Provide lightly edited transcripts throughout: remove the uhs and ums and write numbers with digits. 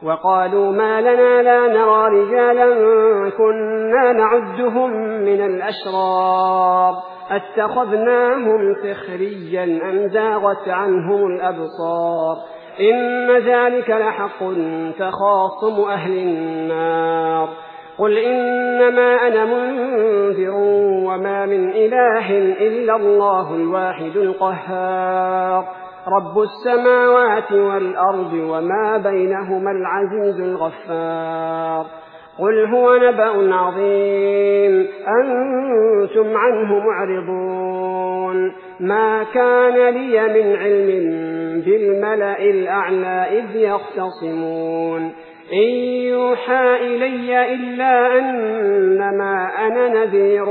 وقالوا ما لنا لا نرى رجالا كنا نعدهم من الأشرار اتخذناهم سخريا أم زاغت عنهم الأبصار إن ذلك لحق تخاصم أهل النار قل إنما أنا منذر وما من إله إلا الله الواحد القهار رب السماوات والأرض وما بينهما العزيز الغفار قل هو نبأ عظيم أنتم عنه معرضون ما كان لي من علم بالملأ الأعلى إذ يختصمون إن يوحى إلي إلا أنما أنا نذير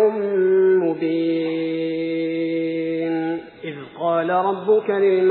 مبين إذ قال ربك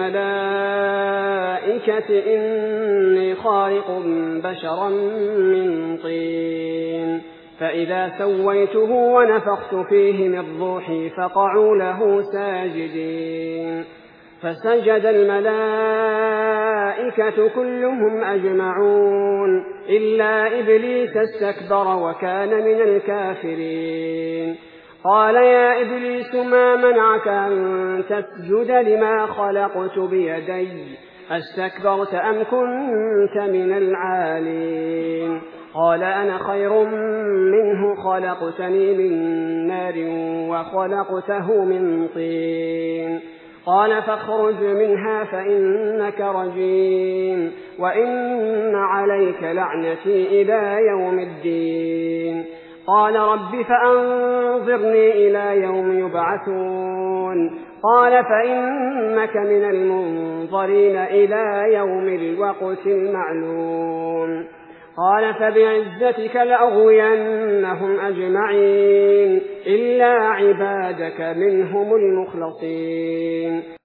للملائكة إني خالق بشرا من طين فإذا سويته ونفخت فيه من روحي فقعوا له ساجدين فسجد الملائكة كلهم أجمعون إلا إبليس استكبر وكان من الكافرين قال يا إبليس ما منعك أن تسجد لما خلقت بيدي استكبرت أم كنت من العالين قال أنا خير منه خلقتني من نار وخلقته من طين قال فاخرج منها فإنك رجيم وإن عليك لعنتي إلى يوم الدين قال رب فأنظرني إلى يوم يبعثون قال فإنك من المنظرين إلى يوم الوقت المعلوم قال فبعزتك لأغوينهم أجمعين إلا عبادك منهم المخلصين